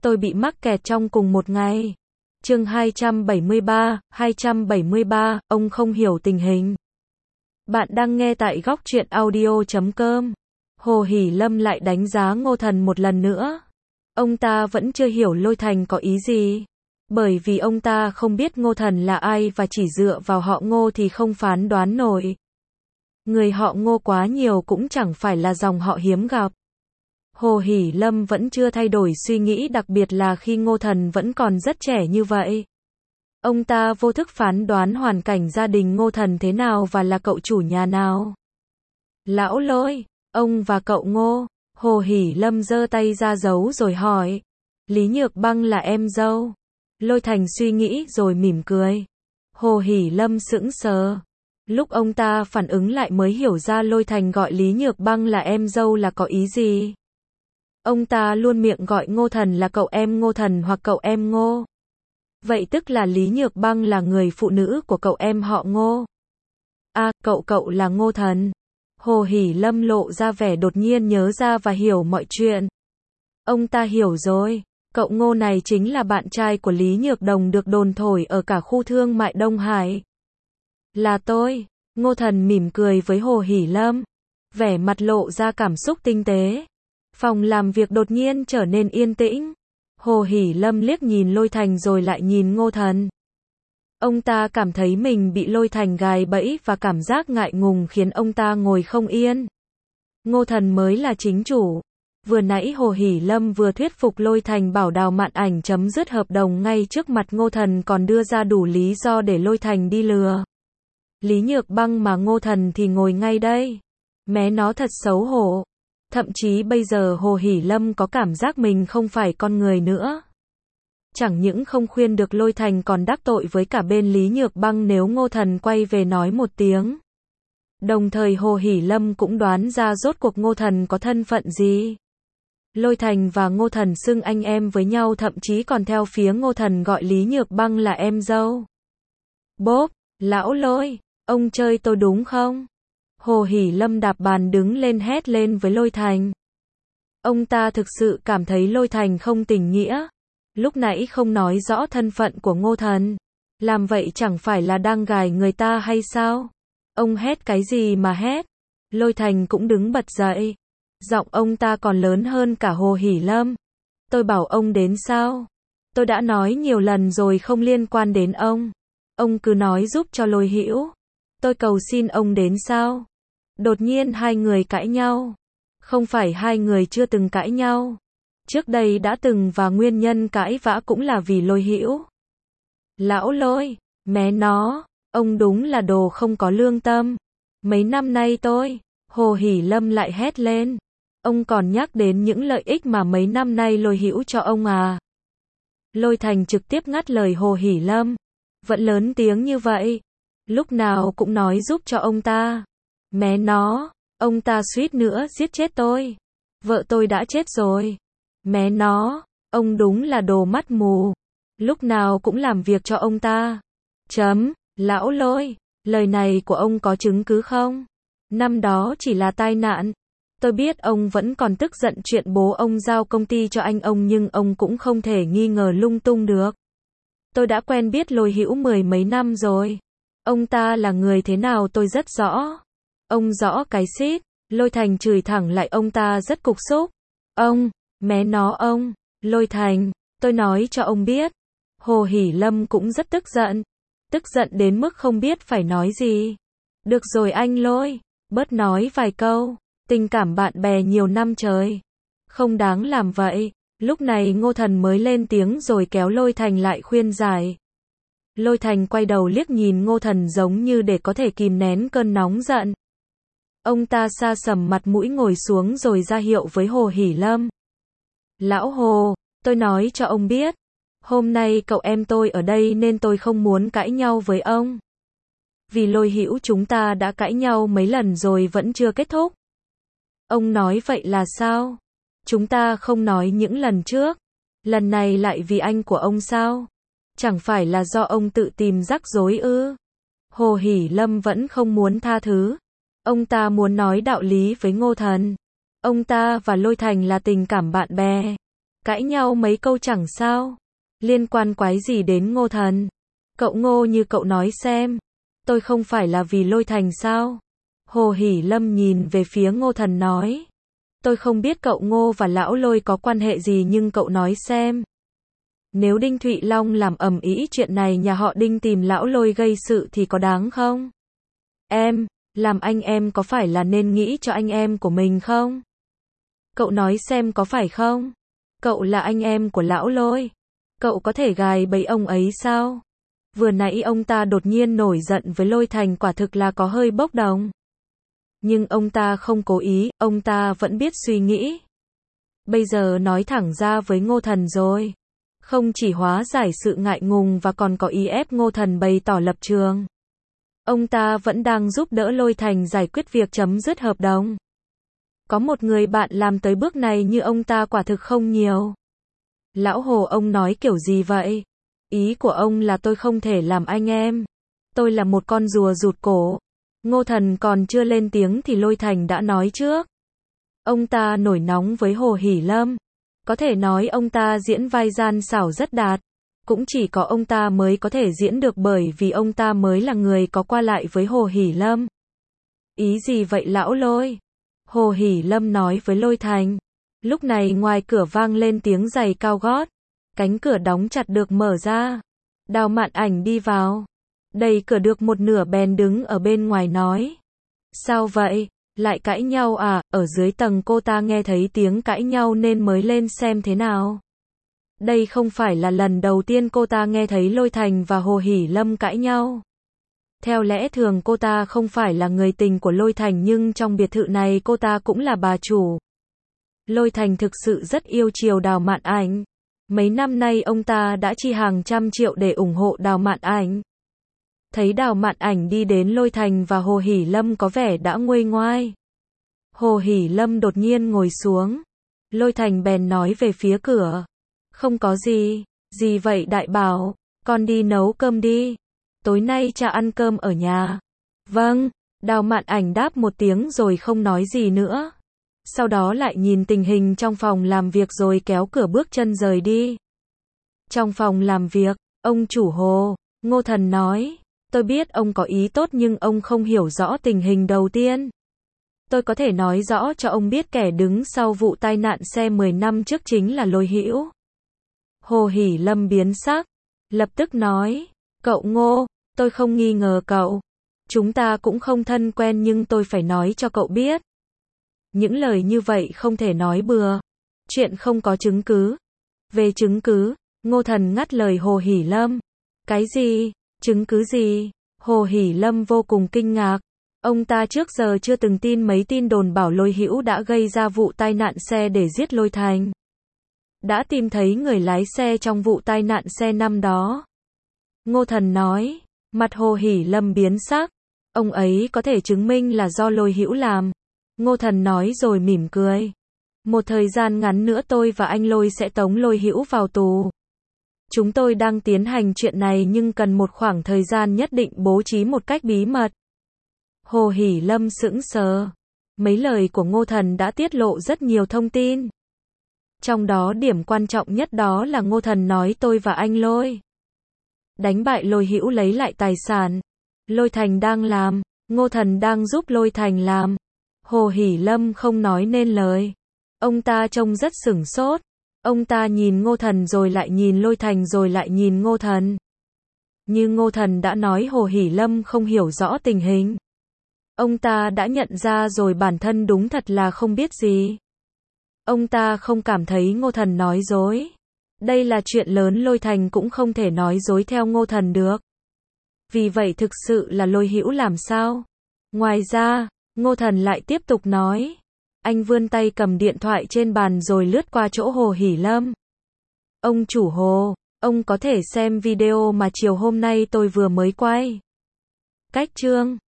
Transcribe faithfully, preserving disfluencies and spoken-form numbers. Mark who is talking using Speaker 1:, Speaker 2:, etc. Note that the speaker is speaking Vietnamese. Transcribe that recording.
Speaker 1: tôi bị mắc kẹt trong cùng một ngày. Chương hai trăm bảy mươi ba, hai trăm bảy mươi ba, ông không hiểu tình hình. Bạn đang nghe tại góc truyện audio chấm com. Hồ Hỷ Lâm lại đánh giá Ngô Thần một lần nữa. Ông ta vẫn chưa hiểu Lôi Thành có ý gì. Bởi vì ông ta không biết Ngô Thần là ai và chỉ dựa vào họ Ngô thì không phán đoán nổi. Người họ Ngô quá nhiều cũng chẳng phải là dòng họ hiếm gặp. Hồ Hỷ Lâm vẫn chưa thay đổi suy nghĩ, đặc biệt là khi Ngô Thần vẫn còn rất trẻ như vậy. Ông ta vô thức phán đoán hoàn cảnh gia đình Ngô Thần thế nào và là cậu chủ nhà nào. Lão Lôi, ông và cậu Ngô. Hồ Hỷ Lâm giơ tay ra giấu rồi hỏi. Lý Nhược Băng là em dâu. Lôi Thành suy nghĩ rồi mỉm cười. Hồ Hỷ Lâm sững sờ. Lúc ông ta phản ứng lại mới hiểu ra Lôi Thành gọi Lý Nhược Băng là em dâu là có ý gì. Ông ta luôn miệng gọi Ngô Thần là cậu em Ngô Thần hoặc cậu em Ngô. Vậy tức là Lý Nhược Băng là người phụ nữ của cậu em họ Ngô. À, cậu cậu là Ngô Thần. Hồ Hỷ Lâm lộ ra vẻ đột nhiên nhớ ra và hiểu mọi chuyện. Ông ta hiểu rồi, cậu Ngô này chính là bạn trai của Lý Nhược Đồng được đồn thổi ở cả khu thương mại Đông Hải. Là tôi. Ngô Thần mỉm cười với Hồ Hỷ Lâm, vẻ mặt lộ ra cảm xúc tinh tế. Phòng làm việc đột nhiên trở nên yên tĩnh. Hồ Hỷ Lâm liếc nhìn Lôi Thành rồi lại nhìn Ngô Thần. Ông ta cảm thấy mình bị Lôi Thành gài bẫy và cảm giác ngại ngùng khiến ông ta ngồi không yên. Ngô Thần mới là chính chủ. Vừa nãy Hồ Hỷ Lâm vừa thuyết phục Lôi Thành bảo Đào Mạn Ảnh chấm dứt hợp đồng ngay trước mặt Ngô Thần, còn đưa ra đủ lý do để Lôi Thành đi lừa Lý Nhược Băng mà Ngô Thần thì ngồi ngay đây. Mé nó thật xấu hổ. Thậm chí bây giờ Hồ Hỷ Lâm có cảm giác mình không phải con người nữa. Chẳng những không khuyên được Lôi Thành còn đắc tội với cả bên Lý Nhược Băng nếu Ngô Thần quay về nói một tiếng. Đồng thời Hồ Hỷ Lâm cũng đoán ra rốt cuộc Ngô Thần có thân phận gì. Lôi Thành và Ngô Thần xưng anh em với nhau, thậm chí còn theo phía Ngô Thần gọi Lý Nhược Băng là em dâu. Bốp, lão Lôi, ông chơi tôi đúng không? Hồ Hỷ Lâm đạp bàn đứng lên hét lên với Lôi Thành. Ông ta thực sự cảm thấy Lôi Thành không tình nghĩa. Lúc nãy không nói rõ thân phận của Ngô Thần. Làm vậy chẳng phải là đang gài người ta hay sao? Ông hét cái gì mà hét? Lôi Thành cũng đứng bật dậy. Giọng ông ta còn lớn hơn cả Hồ Hỷ Lâm. Tôi bảo ông đến sao? Tôi đã nói nhiều lần rồi không liên quan đến ông. Ông cứ nói giúp cho Lôi Hữu. Tôi cầu xin ông đến sao? Đột nhiên hai người cãi nhau. Không phải hai người chưa từng cãi nhau. Trước đây đã từng, và nguyên nhân cãi vã cũng là vì Lôi Hữu. Lão Lôi, mé nó, ông đúng là đồ không có lương tâm. Mấy năm nay tôi, Hồ Hỷ Lâm lại hét lên. Ông còn nhắc đến những lợi ích mà mấy năm nay Lôi Hữu cho ông à? Lôi Thành trực tiếp ngắt lời Hồ Hỷ Lâm. Vẫn lớn tiếng như vậy. Lúc nào cũng nói giúp cho ông ta. Mé nó, ông ta suýt nữa giết chết tôi. Vợ tôi đã chết rồi. Mé nó, ông đúng là đồ mắt mù. Lúc nào cũng làm việc cho ông ta. Chấm, lão Lôi, lời này của ông có chứng cứ không? Năm đó chỉ là tai nạn. Tôi biết ông vẫn còn tức giận chuyện bố ông giao công ty cho anh ông, nhưng ông cũng không thể nghi ngờ lung tung được. Tôi đã quen biết Lôi Hữu mười mấy năm rồi. Ông ta là người thế nào tôi rất rõ. Ông rõ cái xít. Lôi Thành chửi thẳng lại ông ta rất cục xúc. Ông, mé nó ông, Lôi Thành, tôi nói cho ông biết. Hồ Hỷ Lâm cũng rất tức giận. Tức giận đến mức không biết phải nói gì. Được rồi anh Lôi, bớt nói vài câu. Tình cảm bạn bè nhiều năm trời. Không đáng làm vậy. Lúc này Ngô Thần mới lên tiếng rồi kéo Lôi Thành lại khuyên giải. Lôi Thành quay đầu liếc nhìn Ngô Thần giống như để có thể kìm nén cơn nóng giận. Ông ta sa sầm mặt mũi ngồi xuống rồi ra hiệu với Hồ Hỷ Lâm. Lão Hồ, tôi nói cho ông biết. Hôm nay cậu em tôi ở đây nên tôi không muốn cãi nhau với ông. Vì Lôi Hữu chúng ta đã cãi nhau mấy lần rồi vẫn chưa kết thúc. Ông nói vậy là sao? Chúng ta không nói những lần trước. Lần này lại vì anh của ông sao? Chẳng phải là do ông tự tìm rắc rối ư? Hồ Hỷ Lâm vẫn không muốn tha thứ. Ông ta muốn nói đạo lý với Ngô Thần. Ông ta và Lôi Thành là tình cảm bạn bè. Cãi nhau mấy câu chẳng sao. Liên quan quái gì đến Ngô Thần? Cậu Ngô như cậu nói xem. Tôi không phải là vì Lôi Thành sao? Hồ Hỷ Lâm nhìn về phía Ngô Thần nói. Tôi không biết cậu Ngô và lão Lôi có quan hệ gì nhưng cậu nói xem. Nếu Đinh Thụy Long làm ầm ĩ chuyện này nhà họ Đinh tìm lão Lôi gây sự thì có đáng không? Em, làm anh em có phải là nên nghĩ cho anh em của mình không? Cậu nói xem có phải không? Cậu là anh em của lão Lôi. Cậu có thể gài bẫy ông ấy sao? Vừa nãy ông ta đột nhiên nổi giận với Lôi Thành quả thực là có hơi bốc đồng. Nhưng ông ta không cố ý, ông ta vẫn biết suy nghĩ. Bây giờ nói thẳng ra với Ngô Thần rồi. Không chỉ hóa giải sự ngại ngùng và còn có ý ép Ngô Thần bày tỏ lập trường. Ông ta vẫn đang giúp đỡ Lôi Thành giải quyết việc chấm dứt hợp đồng. Có một người bạn làm tới bước này như ông ta quả thực không nhiều. Lão Hồ ông nói kiểu gì vậy? Ý của ông là tôi không thể làm anh em. Tôi là một con rùa rụt cổ. Ngô Thần còn chưa lên tiếng thì Lôi Thành đã nói trước. Ông ta nổi nóng với Hồ Hỷ Lâm. Có thể nói ông ta diễn vai gian xảo rất đạt. Cũng chỉ có ông ta mới có thể diễn được bởi vì ông ta mới là người có qua lại với Hồ Hỷ Lâm. Ý gì vậy lão Lôi? Hồ Hỷ Lâm nói với Lôi Thành. Lúc này ngoài cửa vang lên tiếng giày cao gót. Cánh cửa đóng chặt được mở ra. Đào Mạn Ảnh đi vào. Đẩy cửa được một nửa bèn đứng ở bên ngoài nói. Sao vậy? Lại cãi nhau à? Ở dưới tầng cô ta nghe thấy tiếng cãi nhau nên mới lên xem thế nào. Đây không phải là lần đầu tiên cô ta nghe thấy Lôi Thành và Hồ Hỷ Lâm cãi nhau. Theo lẽ thường cô ta không phải là người tình của Lôi Thành nhưng trong biệt thự này cô ta cũng là bà chủ. Lôi Thành thực sự rất yêu chiều Đào Mạn Ảnh. Mấy năm nay ông ta đã chi hàng trăm triệu để ủng hộ Đào Mạn Ảnh. Thấy Đào Mạn Ảnh đi đến Lôi Thành và Hồ Hỷ Lâm có vẻ đã nguôi ngoai. Hồ Hỷ Lâm đột nhiên ngồi xuống. Lôi Thành bèn nói về phía cửa. Không có gì, gì vậy đại bảo, con đi nấu cơm đi. Tối nay cha ăn cơm ở nhà. Vâng, Đào Mạn Ảnh đáp một tiếng rồi không nói gì nữa. Sau đó lại nhìn tình hình trong phòng làm việc rồi kéo cửa bước chân rời đi. Trong phòng làm việc, ông chủ Hồ, Ngô Thần nói. Tôi biết ông có ý tốt nhưng ông không hiểu rõ tình hình đầu tiên. Tôi có thể nói rõ cho ông biết kẻ đứng sau vụ tai nạn xe mười năm trước chính là Lôi Hữu. Hồ Hỷ Lâm biến sắc, lập tức nói, cậu Ngô, tôi không nghi ngờ cậu. Chúng ta cũng không thân quen nhưng tôi phải nói cho cậu biết. Những lời như vậy không thể nói bừa. Chuyện không có chứng cứ. Về chứng cứ, Ngô Thần ngắt lời Hồ Hỷ Lâm. Cái gì? Chứng cứ gì? Hồ Hỷ Lâm vô cùng kinh ngạc. Ông ta trước giờ chưa từng tin mấy tin đồn bảo Lôi Hữu đã gây ra vụ tai nạn xe để giết Lôi Thành. Đã tìm thấy người lái xe trong vụ tai nạn xe năm đó. Ngô Thần nói, mặt Hồ Hỷ Lâm biến sắc. Ông ấy có thể chứng minh là do Lôi Hữu làm. Ngô Thần nói rồi mỉm cười. Một thời gian ngắn nữa tôi và anh Lôi sẽ tống Lôi Hữu vào tù. Chúng tôi đang tiến hành chuyện này nhưng cần một khoảng thời gian nhất định bố trí một cách bí mật. Hồ Hỷ Lâm sững sờ. Mấy lời của Ngô Thần đã tiết lộ rất nhiều thông tin. Trong đó điểm quan trọng nhất đó là Ngô Thần nói tôi và anh Lôi đánh bại Lôi Hữu lấy lại tài sản. Lôi Thành đang làm, Ngô Thần đang giúp Lôi Thành làm. Hồ Hỷ Lâm không nói nên lời. Ông ta trông rất sửng sốt. Ông ta nhìn Ngô Thần rồi lại nhìn Lôi Thành rồi lại nhìn Ngô Thần. Như Ngô Thần đã nói Hồ Hỷ Lâm không hiểu rõ tình hình. Ông ta đã nhận ra rồi bản thân đúng thật là không biết gì. Ông ta không cảm thấy Ngô Thần nói dối. Đây là chuyện lớn Lôi Thành cũng không thể nói dối theo Ngô Thần được. Vì vậy thực sự là Lôi Hữu làm sao? Ngoài ra, Ngô Thần lại tiếp tục nói. Anh vươn tay cầm điện thoại trên bàn rồi lướt qua chỗ Hồ Hỷ Lâm. Ông chủ Hồ, ông có thể xem video mà chiều hôm nay tôi vừa mới quay. Cách chương